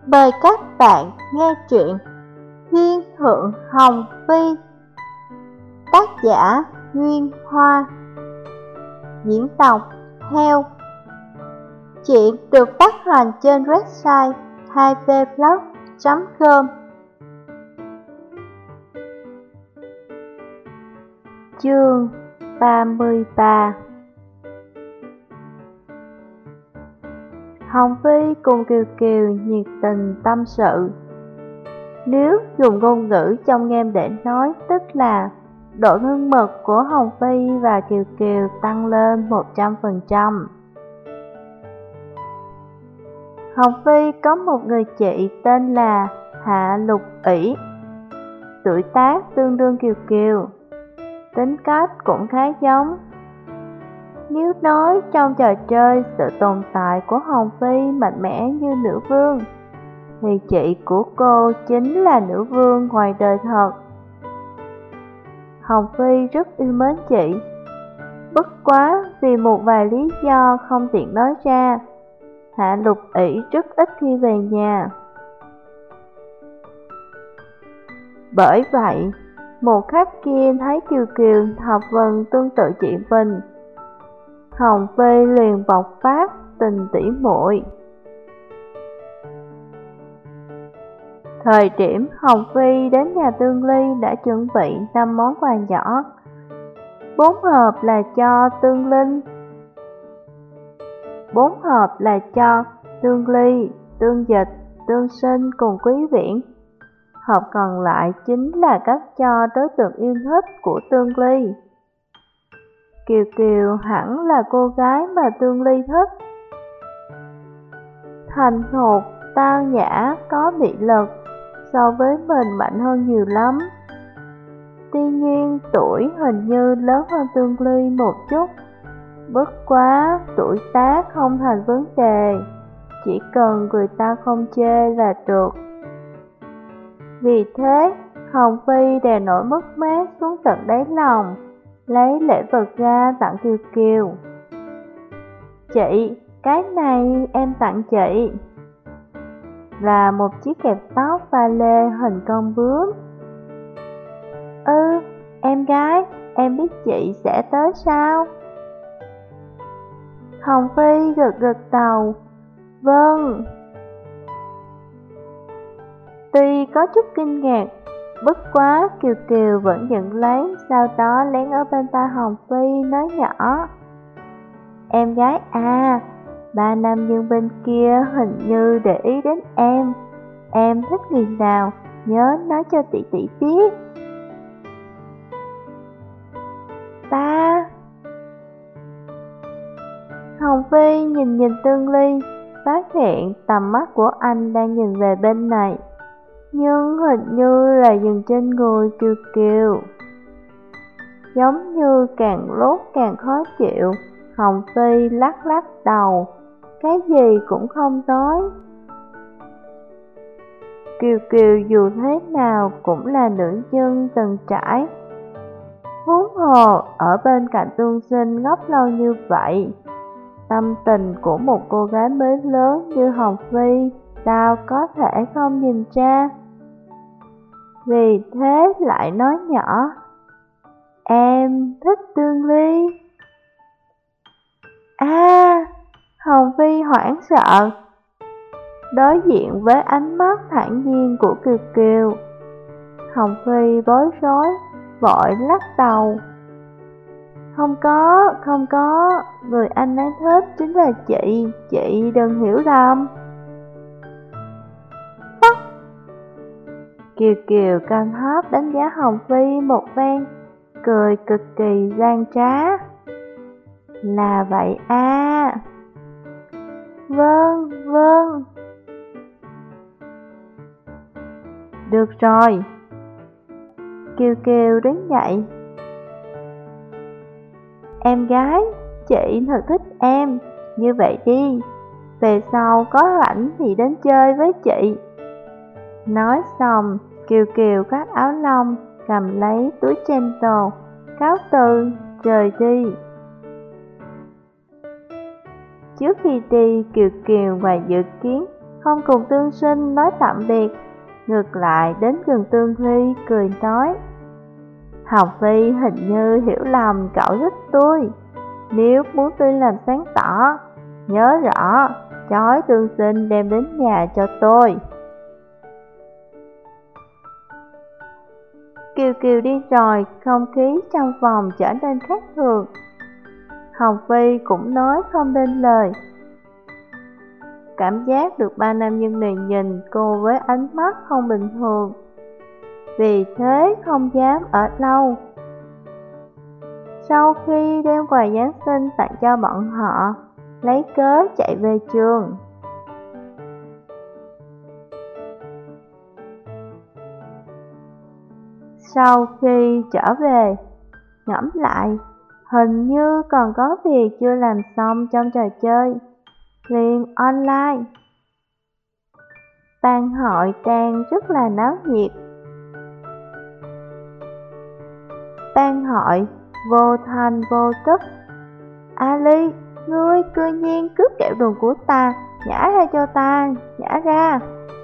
Mời các bạn nghe truyện Thiên Thượng Hồng Phi. Tác giả Nguyên Hoa. Diễn đọc Heo. Truyện được phát hành trên website 2vblog.com. Chương 33. Hồng Phi cùng Kiều Kiều nhiệt tình tâm sự. Nếu dùng ngôn ngữ trong game để nói, tức là độ thân mật của Hồng Phi và Kiều Kiều tăng lên 100%. Hồng Phi có một người chị tên là Hạ Lục ỷ, tuổi tác tương đương Kiều Kiều, tính cách cũng khá giống. Nếu nói trong trò chơi sự tồn tại của Hồng Phi mạnh mẽ như nữ vương, thì chị của cô chính là nữ vương ngoài đời thật. Hồng Phi rất yêu mến chị, bất quá vì một vài lý do không tiện nói ra, Hạ Lục ỷ rất ít khi về nhà. Bởi vậy, một khắc kia thấy Kiều Kiều học vần tương tự chị mình, Hồng Phi liền bộc phát tình tỉ muội. Thời điểm Hồng Phi đến nhà Tương Ly đã chuẩn bị 5 món quà nhỏ. 4 hộp là cho Tương Linh, 4 hộp là cho Tương Ly, Tương Dịch, Tương Sinh cùng Quý Viễn. Hộp còn lại chính là cấp cho đối tượng yêu thích của Tương Ly. Kiều Kiều hẳn là cô gái mà Tương Ly thích. Thành thục, tao nhã, có mị lực, so với mình mạnh hơn nhiều lắm. Tuy nhiên tuổi hình như lớn hơn Tương Ly một chút, bất quá tuổi tác không thành vấn đề, chỉ cần người ta không chê là được. Vì thế, Hồng Phi đè nổi mất mát xuống tận đáy lòng, lấy lễ vật ra tặng Kiều Kiều. Chị, cái này em tặng chị. Là một chiếc kẹp tóc pha lê hình con bướm. Em gái, em biết chị sẽ tới sao? Hồng Phi gật gật đầu. Vâng. Tuy có chút kinh ngạc, bất quá Kiều Kiều vẫn nhận lấy, sau đó lén ở bên tai Hồng Phi nói nhỏ. Em gái à, ba nam nhân bên kia hình như để ý đến em thích người nào, nhớ nói cho tỷ tỷ biết. Ba. Hồng Phi nhìn Tương Ly, phát hiện tầm mắt của anh đang nhìn về bên này, nhưng hình như là dừng trên người Kiều Kiều. Giống như càng lúc càng khó chịu, Hồng Phi lắc lắc đầu, cái gì cũng không nói. Kiều Kiều dù thế nào cũng là nữ nhân từng trải, huống hồ ở bên cạnh Tương Sinh ngốc lâu như vậy, tâm tình của một cô gái mới lớn như Hồng Phi sao có thể không nhìn ra. Vì thế lại nói nhỏ, em thích Tương Ly. Hồng Phi hoảng sợ, đối diện với ánh mắt thản nhiên của Kiều Kiều. Hồng Phi bối rối, vội lắc đầu. Không có, người anh ấy thích chính là chị đừng hiểu lầm. Kiều Kiều căng hấp đánh giá Hồng Phi một phen, cười cực kỳ gian trá. Là vậy à. Vâng. Được rồi. Kiều Kiều đứng dậy. Em gái, chị thật thích em, như vậy đi, về sau có rảnh thì đến chơi với chị. Nói xong, Kiều Kiều cắt áo lông, cầm lấy túi Chanel, cáo từ, rời đi. Trước khi đi, Kiều Kiều ngoài dự kiến không cùng Tương Sinh nói tạm biệt, ngược lại đến gần Tương Ly cười nói: Hồng Phi hình như hiểu lầm cậu thích tôi, nếu muốn tôi làm sáng tỏ, nhớ rõ chói Tương Sinh đem đến nhà cho tôi. Kiều Kiều đi rồi, không khí trong phòng trở nên khác thường. Hồng Phi cũng nói không nên lời. Cảm giác được ba nam nhân này nhìn cô với ánh mắt không bình thường, vì thế không dám ở lâu. Sau khi đem quà Giáng sinh tặng cho bọn họ, lấy cớ chạy về trường. Sau khi trở về, ngẫm lại, hình như còn có việc chưa làm xong trong trò chơi, liền online. Ban hội đang rất là náo nhiệt. Ban hội vô thành vô tức. Ali, ngươi cư nhiên cướp kẹo đường của ta, nhả ra cho ta, nhả ra.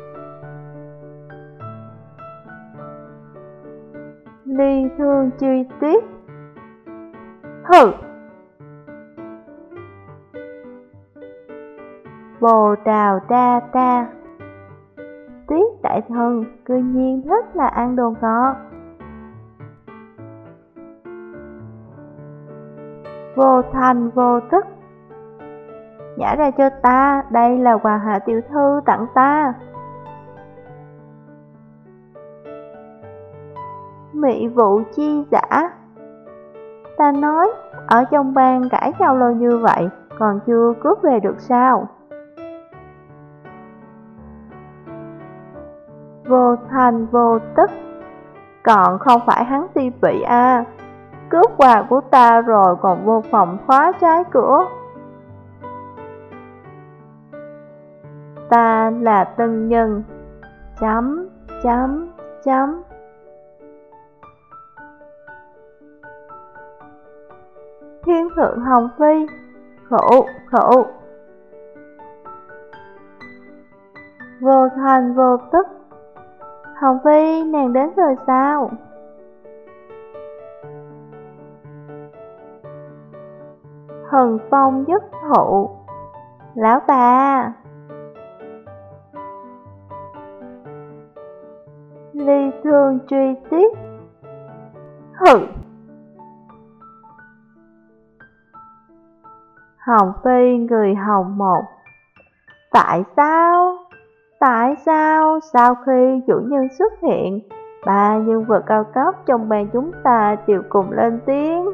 Ly Thương truy tuyết. Hừ. Bồ đào đa đa. Tuyết đại thần cư nhiên rất là ăn đồ ngọt. Vô thành vô tức. Nhả ra cho ta, đây là quà Hạ tiểu thư tặng ta. Mị vụ chi giả. Ta nói, ở trong bang cãi nhau lâu như vậy, còn chưa cướp về được sao? Vô thành vô tức. Còn không phải hắn ti vị à, cướp quà của ta rồi còn vô phòng khóa trái cửa. Ta là tân nhân. Chấm, chấm, chấm. Thiên thượng Hồng Phi. Khổ, khổ. Vô thành vô tức. Hồng Phi, nàng đến rồi sao? Hần phong dứt thụ. Lão bà. Ly Thương truy tiết. Hừ. Hồng Phi người hồng một. Tại sao? Tại sao sau khi chủ nhân xuất hiện, ba nhân vật cao cấp trong bang chúng ta đều cùng lên tiếng?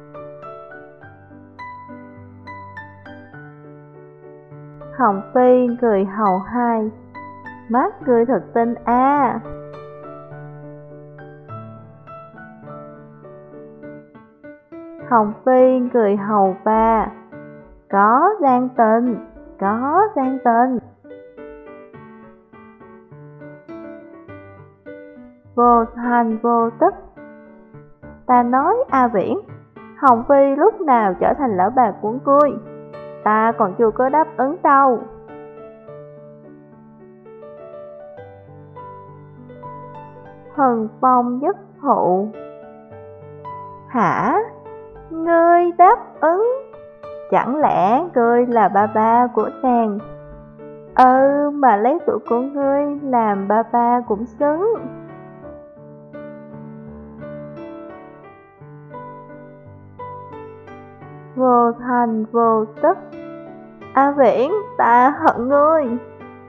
Hồng Phi người hầu hai. Mắt người thật tinh a. Hồng Phi người hầu ba. Có gian tình, có gian tình. Vô thành vô tức. Ta nói A Viễn, Hồng Phi lúc nào trở thành lão bà của ngươi? Ta còn chưa có đáp ứng đâu. Hần phong dứt thụ. Hả? Ngươi đáp ứng? Chẳng lẽ ngươi là ba ba của nàng? Mà lấy tuổi của ngươi làm ba ba cũng xứng. Vô thành vô tức. A Viễn, ta hận ngươi.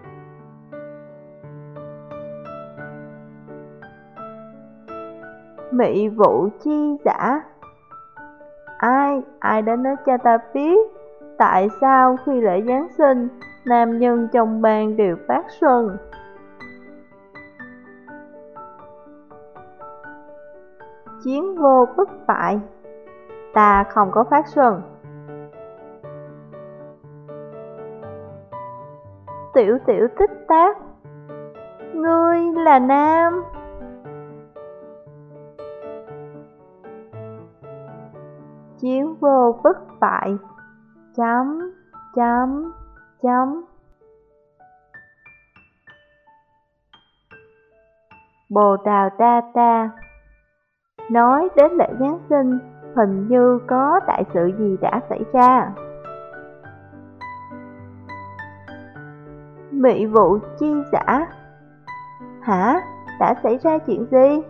Mị vụ chi giả. Ai đã nói cho ta biết, tại sao khi lễ Giáng sinh, nam nhân trong bang đều phát xuân? Chiến vô bất bại. Ta không có phát xuân. Tiểu tiểu tích tác. Ngươi là nam. Chiến vô bất bại. Chấm, chấm, chấm. Bồ Đào Đa Đa. Nói đến lễ Giáng sinh, hình như có đại sự gì đã xảy ra. Mị vụ chi dã. Hả? Đã xảy ra chuyện gì?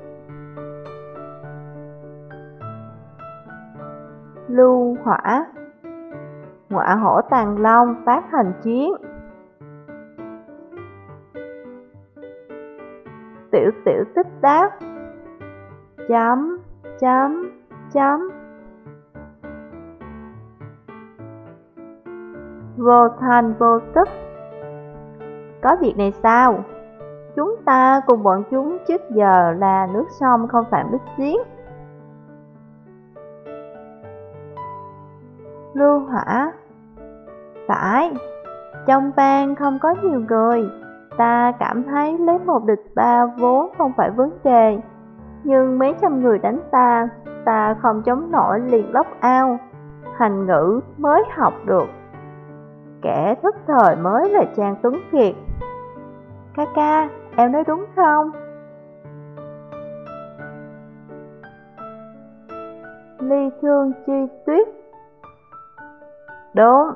Lưu Hỏa. Ngọa hổ Tàng Long phát hành chiến. Tiểu tiểu tích đáp. Chấm, chấm, chấm. Vô thành vô tức. Có việc này sao? Chúng ta cùng bọn chúng trước giờ là nước sông không phạm nước giếng. Lưu Hỏa. Phải, trong bang không có nhiều người. Ta cảm thấy lấy 1 địch 3 vốn không phải vấn đề. Nhưng mấy trăm người đánh ta không chống nổi liền lóc ao. Hành ngữ mới học được. Kẻ thức thời mới là Trang Tuấn Kiệt. Ca ca, em nói đúng không? Ly Thương Chi Tuyết. Đúng.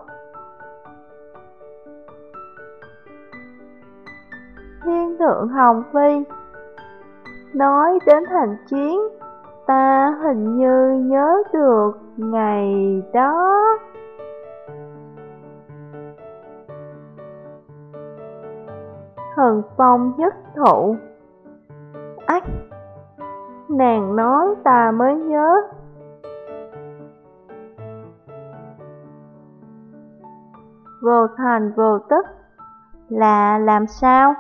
Thiên Thượng Hồng Phi. Nói đến thành chiến, ta hình như nhớ được ngày đó. Thần Phong Nhất Thụ. Ách, nàng nói ta mới nhớ. Vô thành vô tức là làm sao?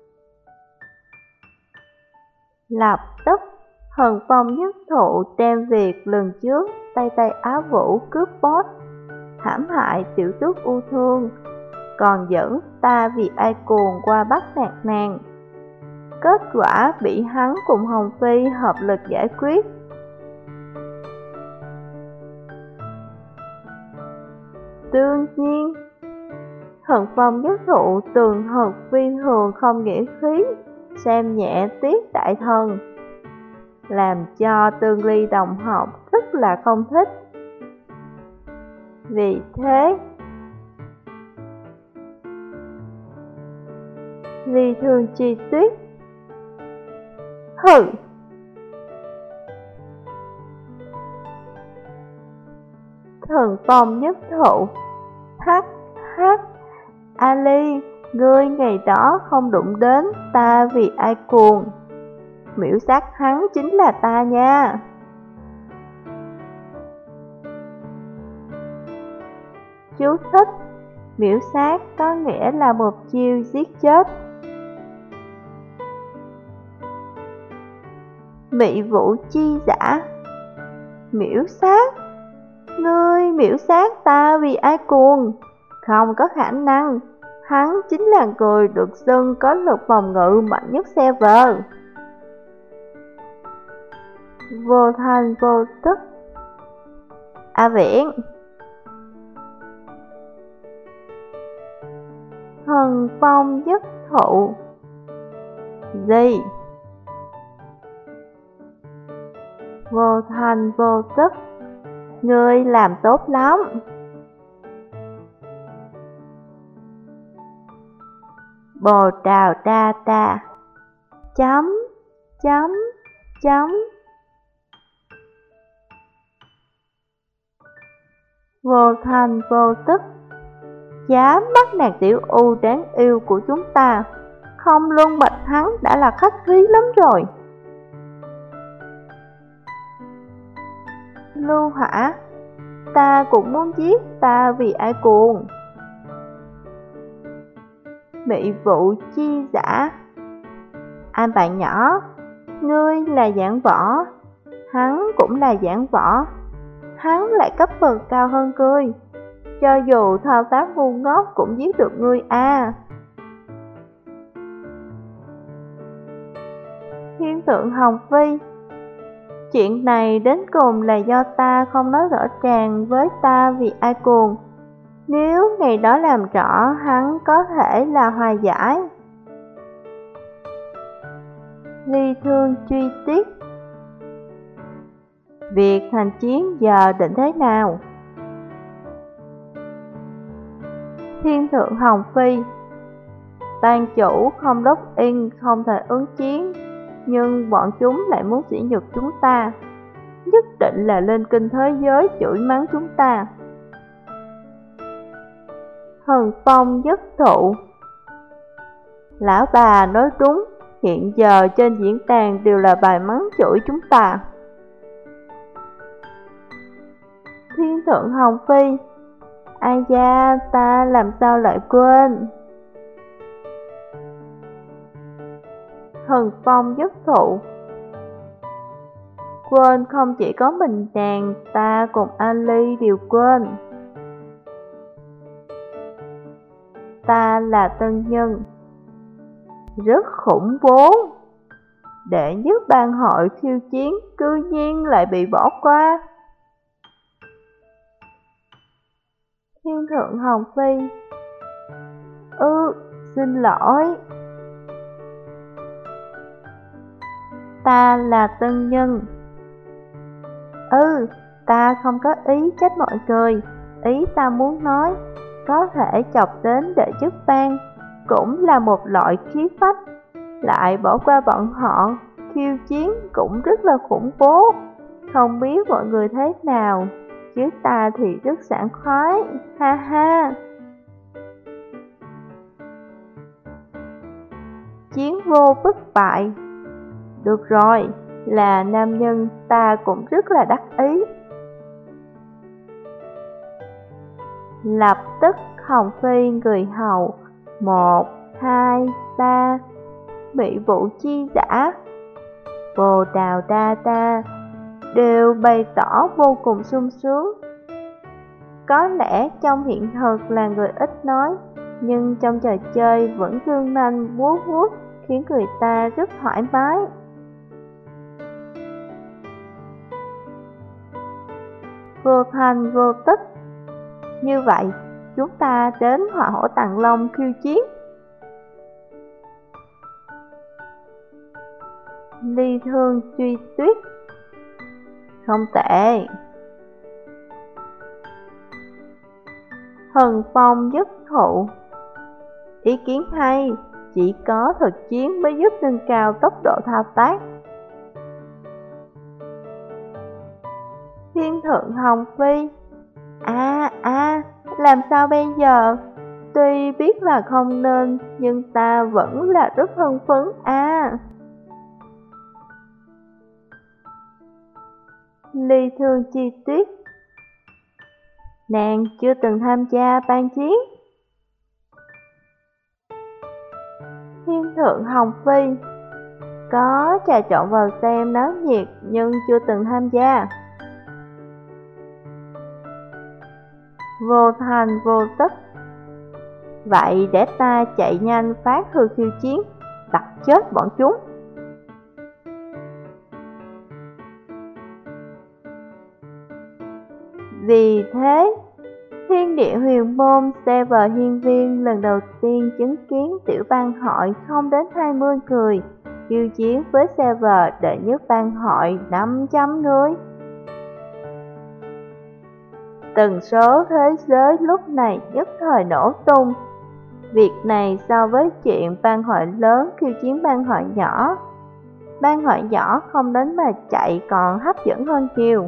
Lập tức, Thần Phong Nhất Thụ đem việc lần trước Tây Tây Á Vũ cướp boss, hãm hại tiểu tước U Thương, còn dẫn ta vì ai cuồng qua bắt nạt nàng. Kết quả bị hắn cùng Hồng Phi hợp lực giải quyết. Đương nhiên, Thần Phong Nhất Thụ tường hợp phi thường không nghĩa khí, xem nhẹ Tiết đại thần, làm cho Tương Ly đồng học rất là không thích. Vì thế, Ly Thương Chi Tuyết. Hừ. Thần Phong Nhất Thụ. Hắc hắc. Ali, ngươi ngày đó không đụng đến ta vì ai cuồng. Miễu sát hắn chính là ta nha. Chú thích: miễu sát có nghĩa là một chiêu giết chết. Mị vũ chi dã. Miễu sát? Ngươi miễu sát ta vì ai cuồng? Không có khả năng. Hắn chính là người được xưng có lực phòng ngự mạnh nhất server. Vô thành vô tức. A Viễn. Thần Phong Nhất Thụ. Gì? Vô thành vô tức. Ngươi làm tốt lắm. Bồ Đào Đa Đa. Chấm, chấm, chấm. Vô thành vô tức. Dám bắt nàng tiểu U đáng yêu của chúng ta, không luân bạch hắn đã là khách khí lắm rồi. Lưu Hỏa. Ta cũng muốn giết ta vì ai cuồng. Mị vụ chi dã. Anh bạn nhỏ, ngươi là giảng võ, hắn cũng là giảng võ, hắn lại cấp bậc cao hơn ngươi, cho dù thao tác ngu ngốc cũng giết được ngươi à. Thiên Thượng Hồng Phi. Chuyện này đến cùng là do ta không nói rõ ràng với ta vì ai cuồng. Nếu ngày đó làm rõ, hắn có thể là hòa giải. Ly Thương truy tiếp. Việc hành chiến giờ định thế nào? Thiên Thượng Hồng Phi. Ban chủ không đốc in không thể ứng chiến, nhưng bọn chúng lại muốn sỉ nhục chúng ta, nhất định là lên kinh thế giới chửi mắng chúng ta. Hần Phong Nhất Thụ. Lão bà nói đúng, hiện giờ trên diễn đàn đều là bài mắng chửi chúng ta. Thiên Thượng Hồng Phi. Ai da, ta làm sao lại quên. Hần Phong Nhất Thụ. Quên không chỉ có mình nàng, ta cùng Ali đều quên. Ta là tân nhân. Rất khủng bố. Đệ nhất ban hội khiêu chiến cư nhiên lại bị bỏ qua. Thiên Thượng Hồng Phi. Xin lỗi. Ta là tân nhân. Ta không có ý trách mọi người. Ý ta muốn nói, có thể chọc đến đệ chức ban cũng là một loại khí phách. Lại bỏ qua bọn họ, khiêu chiến cũng rất là khủng bố. Không biết mọi người thế nào, chứ ta thì rất sảng khoái, ha ha. Chiến vô bất bại. Được rồi, là nam nhân ta cũng rất là đắc ý. Lập tức Hồng Phi người hầu 1, 2, 3 Mỹ Vũ Chi Giả, Bồ Đào Đa Đa đều bày tỏ vô cùng sung sướng. Có lẽ trong hiện thực là người ít nói, nhưng trong trò chơi vẫn dương nanh vuốt vuốt, khiến người ta rất thoải mái. Vô thành vô tức. Như vậy, chúng ta đến Hỏa Hổ Tàng Long khiêu chiến. Ly Thương truy tuyết. Không tệ. Hần Phong Nhất Thụ. Ý kiến hay, chỉ có thực chiến mới giúp nâng cao tốc độ thao tác. Thiên Thượng Hồng Phi. Làm sao bây giờ? Tuy biết là không nên, nhưng ta vẫn là rất hưng phấn Ly Thương chi tuyết. Nàng chưa từng tham gia ban chiến. Thiên Thượng Hồng Phi. Có trà trộn vào xem náo nhiệt, nhưng chưa từng tham gia. Vô thành vô tức. Vậy để ta chạy nhanh phát thư khiêu chiến, đặt chết bọn chúng. Vì thế, Thiên Địa Huyền Môn server hiên viên lần đầu tiên chứng kiến tiểu bang hội không đến 20 người khiêu chiến với server đệ nhất bang hội 500 người. Tần số thế giới lúc này nhất thời nổ tung. Việc này so với chuyện bang hội lớn khiêu chiến bang hội nhỏ, bang hội nhỏ không đến mà chạy còn hấp dẫn hơn nhiều.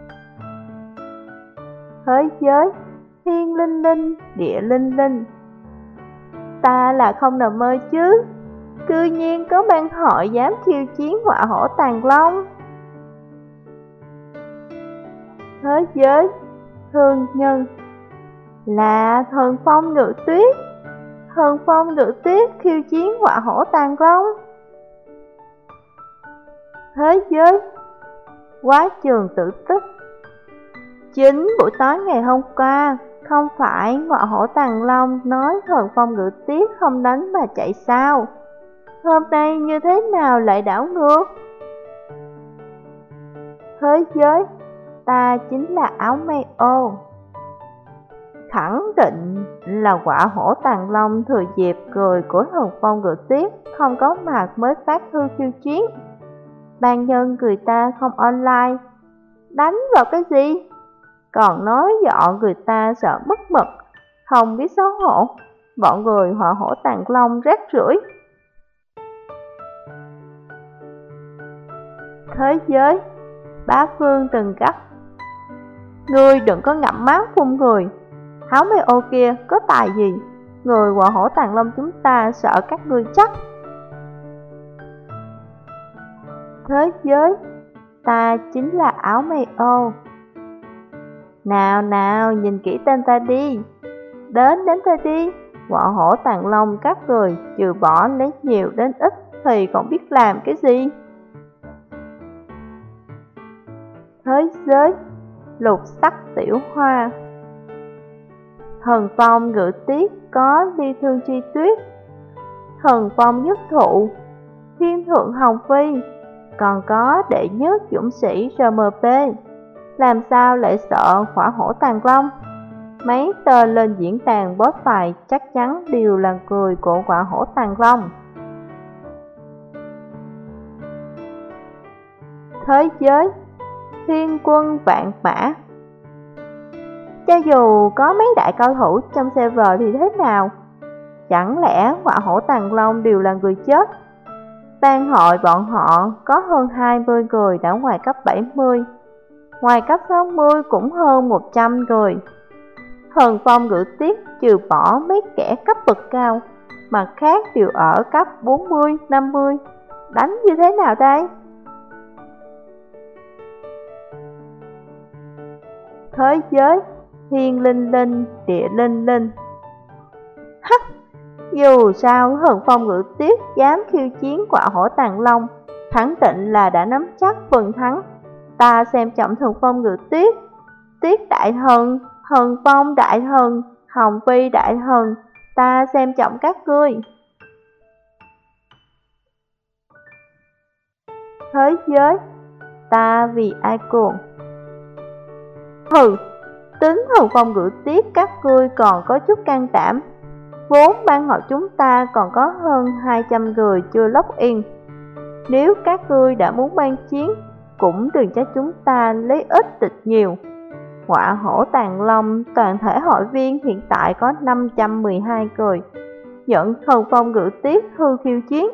Thế giới thiên linh linh, địa linh linh. Ta là không nằm mơ chứ, cư nhiên có bang hội dám khiêu chiến Hỏa Hổ Tàng Long. Thế giới thương nhân. Là Thần Phong Ngự Tuyết. Thần Phong Ngự Tuyết khiêu chiến Hỏa Hổ Tàng Long. Thế giới Quá Trường Tử Tích. Chính buổi tối ngày hôm qua, không phải Hỏa Hổ Tàng Long nói Thần Phong Ngự Tuyết không đánh mà chạy sao? Hôm nay như thế nào lại đảo ngược? Thế giới ta chính là áo may ô. Khẳng định là quả hổ Tàng Long thừa dịp cười của Thần Phong Ngự Tuyết không có mặt mới phát thư khiêu chiến. Ban nhân người ta không online, đánh vào cái gì? Còn nói dọ người ta sợ mất mật, không biết xấu hổ. Bọn người họ hổ Tàng Long rác rưởi. Thế giới, bá vương từng gắt. Ngươi đừng có ngậm máu phun người. Háo mê ô kia có tài gì? Người họ hổ Tàng Long chúng ta sợ các ngươi chắc. Thế giới, ta chính là áo mây ô. Nào nào, nhìn kỹ tên ta đi. Đến ta đi. Họ hổ Tàng Long các người trừ bỏ lấy nhiều đến ít thì còn biết làm cái gì? Thế giới, lục sắc tiểu hoa. Thần Phong Ngự Tuyết có Ly Thương Chi Tuyết, Thần Phong Nhất Thụ, Thiên Thượng Hồng Phi, còn có đệ nhất dũng sĩ RMP. Làm sao lại sợ hỏa hổ Tàng Long? Mấy tên lên diễn đàn boss fight chắc chắn đều là người của hỏa hổ Tàng Long. Thế giới, thiên quân vạn mã. Cho dù có mấy đại cao thủ trong server thì thế nào? Chẳng lẽ hỏa hổ Tàng Long đều là người chết? Ban hội bọn họ có hơn 20 người đã ngoài cấp 70, ngoài cấp 60 cũng hơn 100 người. Thần Phong Ngự Tuyết trừ bỏ mấy kẻ cấp bậc cao, mặt khác đều ở cấp 40, 50. Đánh như thế nào đây? Thế giới, thiên linh linh, địa linh linh. Hắc! Dù sao Thần Phong Ngự Tuyết dám khiêu chiến quả hổ Tàng Long, khẳng định là đã nắm chắc phần thắng. Ta xem trọng Thần Phong Ngự Tuyết. Tuyết đại thần, Thần Phong đại thần, Hồng Phi đại thần, ta xem trọng các ngươi. Thế giới, ta vì ai cuồng? Hừ, tính Thần Phong Ngự Tuyết các ngươi còn có chút can đảm. Vốn ban hội chúng ta còn có hơn 200 người chưa login. Nếu các ngươi đã muốn ban chiến, cũng đừng trách chúng ta lấy ít địch nhiều. Họa hổ Tàng Long toàn thể hội viên hiện tại có 512 người, nhận Thần Phong Ngự Tuyết hư khiêu chiến.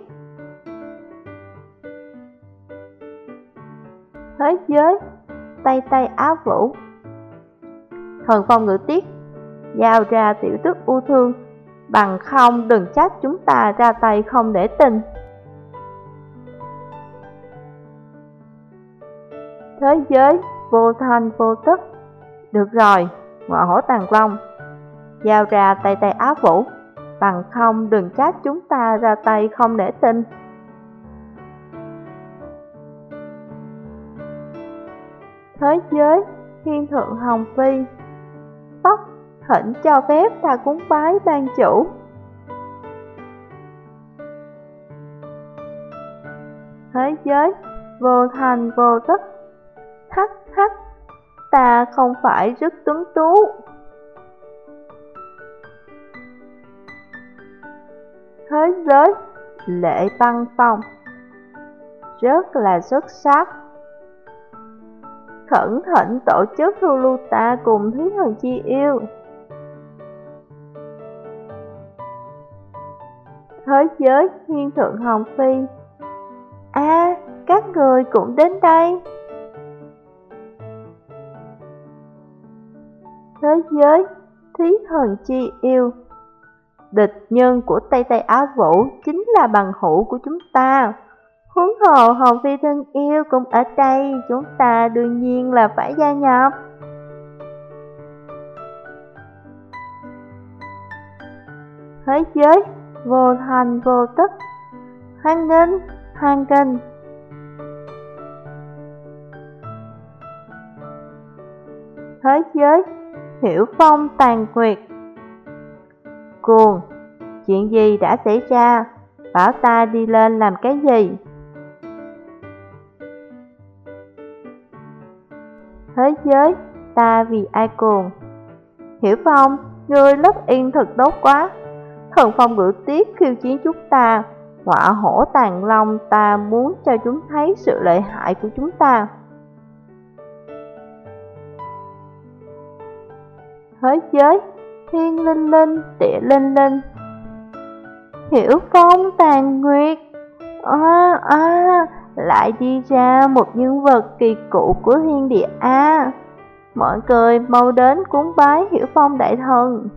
Thế giới, Tây Tây Á Vũ. Thần Phong Ngự Tuyết, giao ra tiểu tức u thương, bằng không đừng trách chúng ta ra tay không để tình. Thế giới, vô thanh vô tức. Được rồi, ngọ hổ Tàng Long, giao ra Tây Tây Á Vũ, bằng không đừng trách chúng ta ra tay không để tình. Thế giới, thiên thượng Hồng Phi. Tóc, thỉnh cho phép ta cúng bái ban chủ. Thế giới, vô thành vô tức. Hắc hắc, ta không phải rất tuấn tú. Thế giới, Lệ Băng Phong. Rất là xuất sắc. Khẩn thỉnh tổ chức thu lưu ta cùng Thí Thần Chi Yêu. Thế giới, thiên thượng Hồng Phi. Các người cũng đến đây. Thế giới, Thí Thần Chi Yêu. Địch nhân của Tây Tây Á Vũ chính là bằng hữu của chúng ta. Huống hồ Hồng Phi thân yêu cũng ở đây, chúng ta đương nhiên là phải gia nhập. Thế giới, vô thành vô tức. Hoan nghênh, hoan nghênh. Thế giới, Hiểu Phong Tàn Nguyệt. Cuồng, chuyện gì đã xảy ra? Bảo ta đi lên làm cái gì? Thế giới, ta vì ai cuồng? Hiểu Phong, Ngươi lấp yên thật tốt quá. Thần phong ngự tiết khiêu chiến chúng ta, họa hổ tàn long, ta muốn cho chúng thấy sự lợi hại của chúng ta. Thế giới, thiên linh linh, địa linh linh. Hiểu phong tàn nguyệt. Lại đi ra một nhân vật kỳ cụ của thiên địa a. Mọi người mau đến cúng bái Hiểu phong đại thần.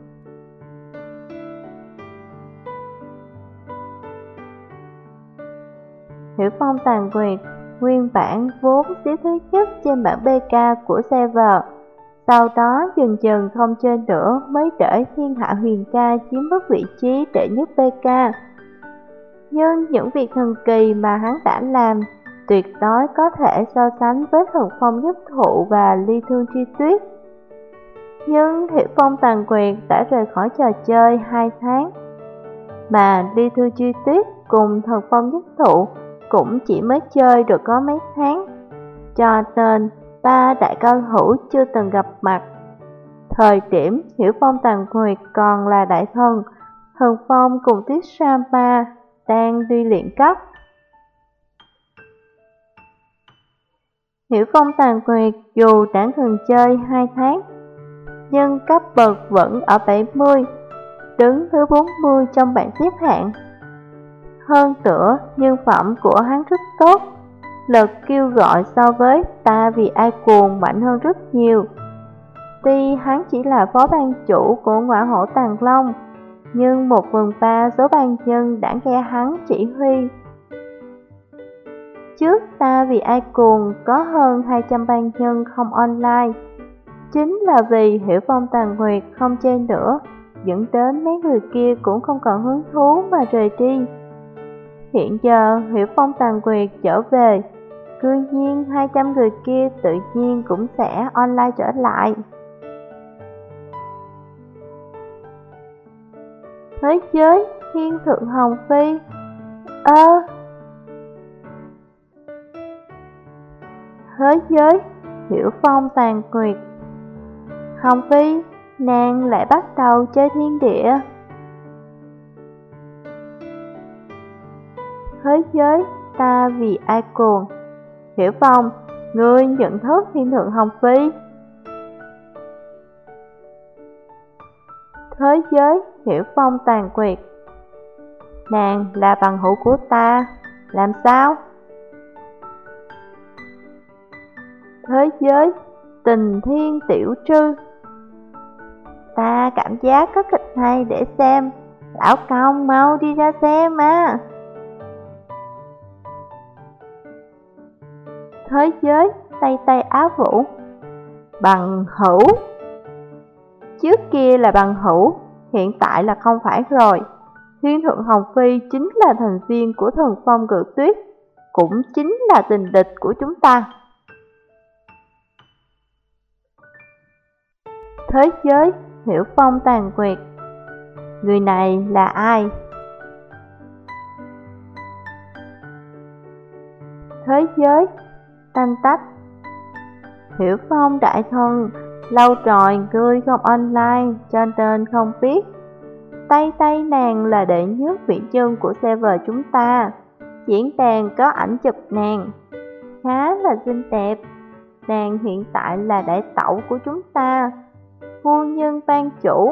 Hiểu phong tàn nguyệt nguyên bản vốn xếp thứ nhất trên bảng BK của server, sau đó dần dần không chơi nữa mới để Thiên Hạ Huyền Ca chiếm mất vị trí đệ nhất BK. Nhưng những việc thần kỳ mà hắn đã làm tuyệt đối có thể so sánh với Thần Phong Nhất Thụ và Ly Thương Chi Tuyết. Nhưng Hiểu phong tàn nguyệt đã rời khỏi trò chơi 2 tháng, mà Ly Thương Chi Tuyết cùng Thần Phong Nhất Thụ cũng chỉ mới chơi được có mấy tháng, cho nên ba đại cao thủ chưa từng gặp mặt. Thời điểm Hiểu phong tàn nguyệt còn là đại thần, Thần Phong cùng Tiết Sama đang đi luyện cấp. Hiểu phong tàn nguyệt dù đã ngừng chơi 2 tháng, nhưng cấp bậc vẫn ở 70, đứng thứ 40 trong bảng xếp hạng. Hơn nữa, nhân phẩm của hắn rất tốt, lực kêu gọi so với Ta Vì Ai Cuồng mạnh hơn rất nhiều. Tuy hắn chỉ là phó ban chủ của Ngọa Hổ Tàng Long, nhưng 1/3 số ban nhân đã nghe hắn chỉ huy. Trước Ta Vì Ai Cuồng có hơn 200 ban nhân không online, chính là vì Hiểu phong tàn nguyệt không chơi nữa, dẫn đến mấy người kia cũng không còn hứng thú mà rời đi. Hiện giờ Hiểu phong tàn nguyệt trở về, cư nhiên 200 người kia tự nhiên cũng sẽ online trở lại. Thế giới Thiên Thượng Hồng Phi. Thế giới Hiểu phong tàn nguyệt. Hồng Phi, nàng lại bắt đầu chơi thiên địa. Thế giới Ta Vì Ai Cuồng. Hiểu phong, ngươi nhận thức Thiên Thượng Hồng Phi. Thế giới Hiểu phong tàn nguyệt. Nàng là bằng hữu của ta, làm sao? Thế giới Tình Thiên Tiểu Trư. Ta cảm giác có kịch hay để xem, lão công mau đi ra xem mà. Thế giới Tây Tây Á Vũ. Bằng hữu. Trước kia là bằng hữu, hiện tại là không phải rồi. Thiên Thượng Hồng Phi chính là thành viên của Thần Phong Cự Tuyết, cũng chính là tình địch của chúng ta. Thế giới Hiểu phong tàn nguyệt. Người này là ai? Thế giới Tanh Tách. Hiểu phong đại thần, lâu rồi ngươi không online cho nên không biết. Tây Tây nàng là đệ nhất vị chân của server chúng ta. Diễn đàn có ảnh chụp nàng, khá là xinh đẹp. Nàng hiện tại là đại tẩu của chúng ta, phu nhân ban chủ.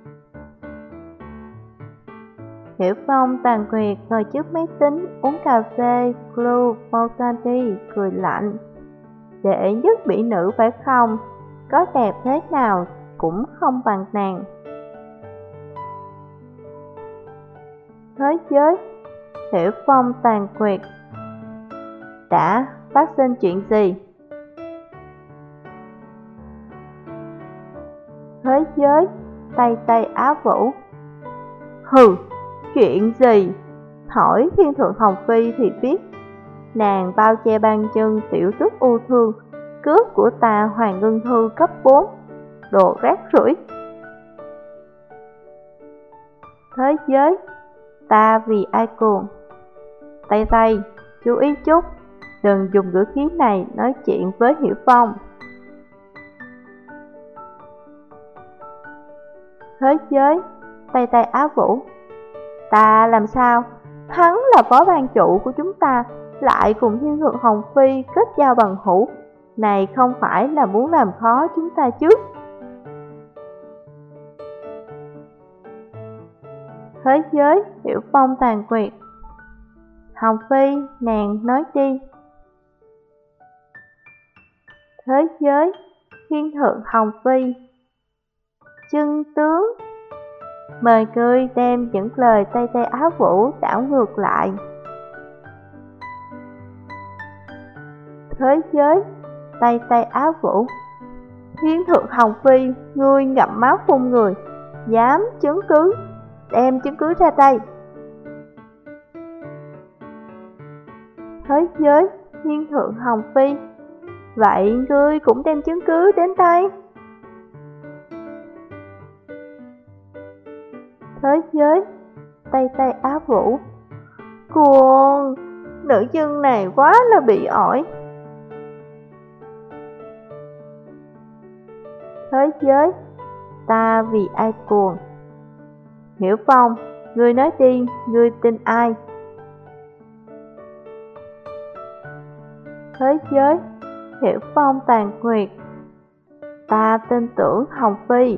Hiểu phong tàn nguyệt ngồi trước máy tính uống cà phê Blue Mountain, cười lạnh. Đệ nhất mỹ nữ phải không? Có đẹp thế nào cũng không bằng nàng. Thế giới Hiểu phong tàn nguyệt. Đã phát sinh chuyện gì? Thế giới Tây Tây Á Vũ. Hừ, chuyện gì? Hỏi Thiên Thượng Hồng Phi thì biết. Nàng bao che ban chân tiểu tước U Thương, cướp của ta Hoàng Ngân Thư cấp 4, đồ rác rưởi. Thế giới Ta Vì Ai Cuồng. Tây Tây, chú ý chút, đừng dùng ngữ khí này nói chuyện với Hiểu phong. Thế giới, Tây Tây Á Vũ. Ta làm sao? Hắn là phó ban chủ của chúng ta, lại cùng Thiên Thượng Hồng Phi kết giao bằng hữu. Này không phải là muốn làm khó chúng ta chứ? Thế giới, Hiểu Phong tàn quyệt. Hồng Phi, nàng nói đi. Thế giới, Thiên Thượng Hồng Phi. Chân tướng, mời ngươi đem những lời Tây Tây Á Vũ đảo ngược lại. Thế giới, Tây Tây Á Vũ. Thiên Thượng Hồng Phi, ngươi ngậm máu phun người, dám chứng cứ, đem chứng cứ ra đây. Thế giới, Thiên Thượng Hồng Phi. Vậy ngươi cũng đem chứng cứ đến đây. Thế giới, Tây Tây Á Vũ. Cuồng, nữ nhân này quá là bị ổi. Thế giới, ta vì ai cuồng? Hiểu Phong, ngươi nói đi, ngươi tin ai? Thế giới, Hiểu Phong tàn quyệt. Ta tin tưởng Hồng Phi.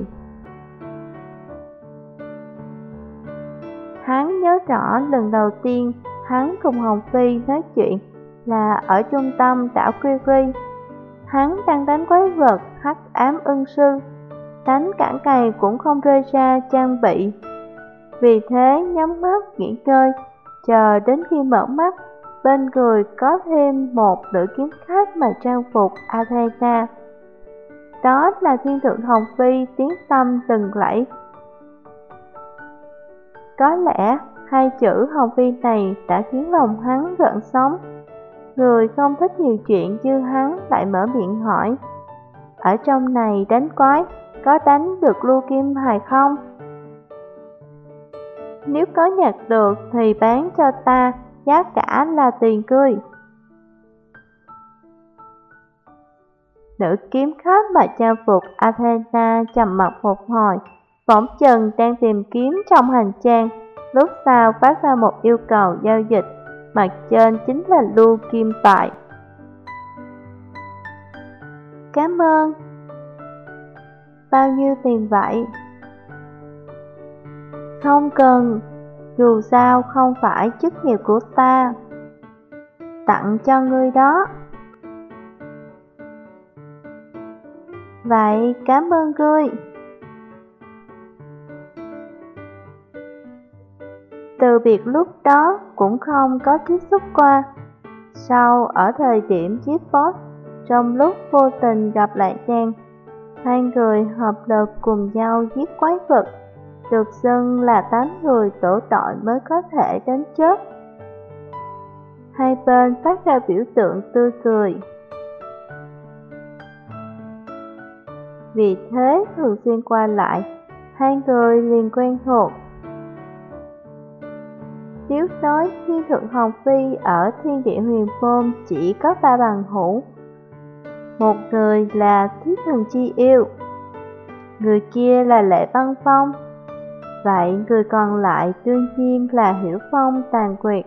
Hắn nhớ rõ lần đầu tiên hắn cùng Hồng Phi nói chuyện là ở trung tâm đảo Kiri. Hắn đang đánh quái vật hắc ám ưng sư, đánh cản cày cũng không rơi ra trang bị. Vì thế nhắm mắt nghỉ ngơi, chờ đến khi mở mắt, bên người có thêm một nữ kiếm khách mặc trang phục Athena. Đó là Thiên Thượng Hồng Phi tiếng tâm lừng lẫy. Có lẽ hai chữ Hồng Phi này đã khiến lòng hắn gợn sóng. Người không thích nhiều chuyện như hắn lại mở miệng hỏi: ở trong này đánh quái, có đánh được lưu kim hài không? Nếu có nhặt được thì bán cho ta, giá cả là tiền cưới. Nữ kiếm khách mặc trang phục Athena trầm mặc một hồi, phỏng chừng đang tìm kiếm trong hành trang, lúc sau phát ra một yêu cầu giao dịch, mặt trên chính là lưu kim tệ. Cảm ơn. Bao nhiêu tiền vậy? Không cần, dù sao không phải chức nghiệp của ta. Tặng cho ngươi đó. Vậy cảm ơn ngươi. Từ biệt lúc đó cũng không có tiếp xúc qua. Sau ở thời điểm giết boss, trong lúc vô tình gặp lại nàng, hai người hợp lực cùng nhau giết quái vật, được xưng là 8 người tổ đội mới có thể đánh chết. Hai bên phát ra biểu tượng tươi cười. Vì thế thường xuyên qua lại, hai người liền quen thuộc. Nếu nói Thiên Thượng Hồng Phi ở Thiên Địa Huyền Môn chỉ có 3 bằng hữu, một người là Thiết Thần Chi Yêu, người kia là Lệ Băng Phong, vậy người còn lại đương nhiên là Hiểu Phong tàn quyệt.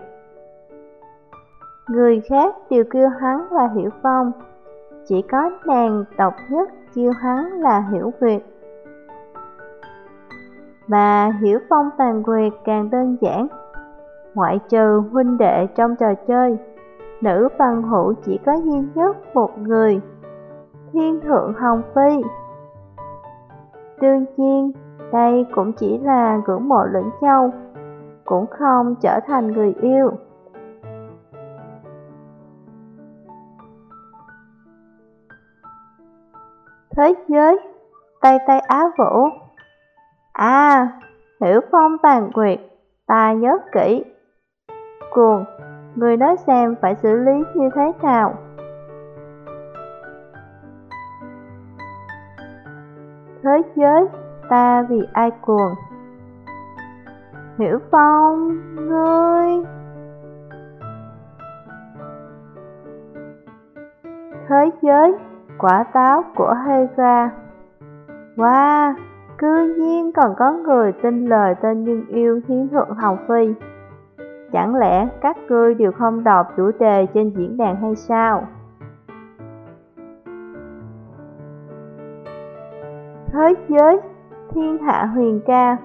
Người khác đều kêu hắn là Hiểu Phong, chỉ có nàng độc nhất kêu hắn là Hiểu Quyệt. Mà Hiểu Phong tàn quyệt càng đơn giản, ngoại trừ huynh đệ trong trò chơi, nữ bằng hữu chỉ có duy nhất một người, Thiên Thượng Hồng Phi. Đương nhiên, đây cũng chỉ là ngưỡng mộ lẫn nhau, cũng không trở thành người yêu. Thế giới, Tây Tây Á Vũ. À, Hiểu Phong tàn quyệt, ta nhớ kỹ. Cuồng, người nói xem phải xử lý như thế nào. Thế giới, ta vì ai cuồng? Hiểu Phong, ngươi. Thế giới, quả táo của Hera. Wow, Cư nhiên còn có người tin lời tên nhân yêu Thiên Thượng Hồng Phi. Chẳng lẽ các ngươi đều không đọc chủ đề trên diễn đàn hay sao? Thế giới thiên hạ huyền ca.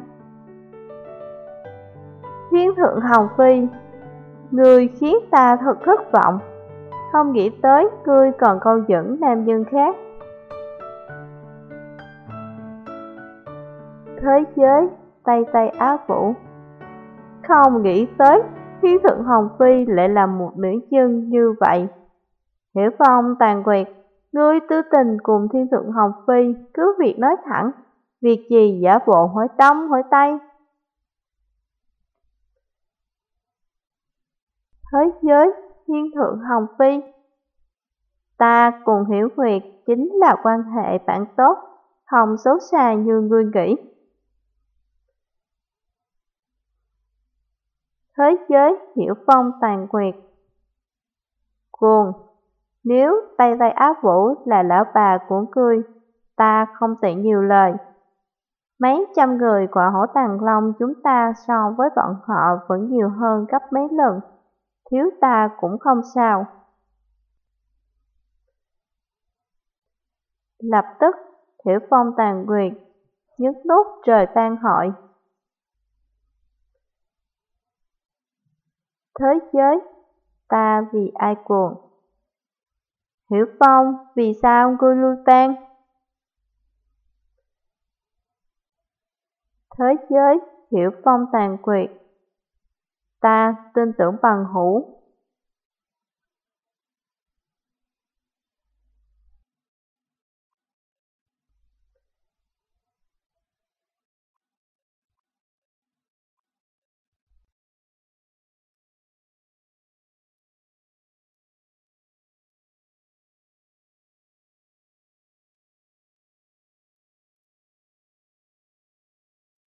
Thiên Thượng Hồng Phi, ngươi khiến ta thật thất vọng. Không nghĩ tới ngươi còn câu dẫn nam nhân khác. Thế giới Tây Tây Á Vũ, không nghĩ tới Thiên Thượng Hồng Phi lại là một nữ nhân như vậy. Hiểu Phong tàn quyệt, ngươi tư tình cùng Thiên Thượng Hồng Phi, cứ việc nói thẳng, việc gì giả bộ hỏi đông hỏi tây. Thế giới Thiên Thượng Hồng Phi, ta cùng Hiểu Nguyệt chính là quan hệ bạn tốt, không xấu xa như ngươi nghĩ. Thế giới Hiểu Phong tàn quyệt, cuồng, nếu Tây Tây Á Vũ là lão bà của ngươi, ta không tiện nhiều lời. Mấy trăm người quả hổ Tàng Long chúng ta so với bọn họ vẫn nhiều hơn gấp mấy lần, thiếu ta cũng không sao. Lập tức, Hiểu Phong tàn quyệt, nhấn nút trời tan hội. Thế giới, ta vì ai cuồng? Hiểu Phong, vì sao ngươi lui tan? Thế giới, Hiểu Phong tàn quyệt, ta tin tưởng bằng hữu.